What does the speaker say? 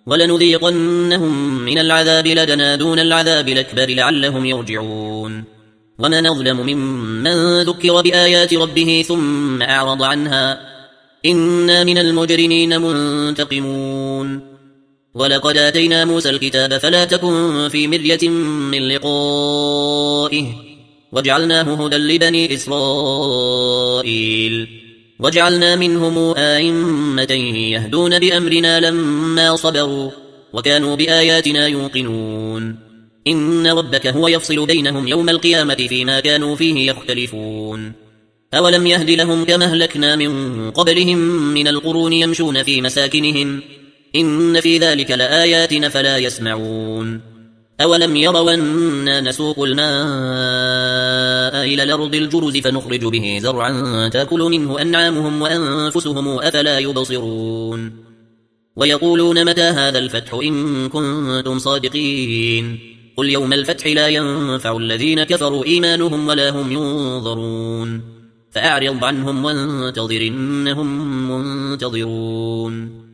ولنذيقنهم من العذاب لدنا دون العذاب الأكبر لعلهم يرجعون ومن أظلم ممن ذكر بآيات ربه ثم أعرض عنها إنا من المجرمين منتقمون ولقد آتينا موسى الكتاب فلا تكن في مرية من لقائه وجعلناه هدى لبني إسرائيل وجعلنا منهم أئمة يهدون بأمرنا لما صبروا وكانوا بآياتنا يوقنون إن ربك هو يفصل بينهم يوم القيامة فيما كانوا فيه يختلفون أولم يهد لهم كما أهلكنا من قبلهم من القرون يمشون في مساكنهم إن في ذلك لآيات فلا يسمعون أولم يروا أنا نسوق الماء إلى الأرض الجرز فنخرج به زرعا تأكل منه أنعامهم وأنفسهم أفلا يبصرون ويقولون متى هذا الفتح إن كنتم صادقين قل يوم الفتح لا ينفع الذين كفروا إيمانهم ولا هم ينظرون فأعرض عنهم وانتظر إنهم منتظرون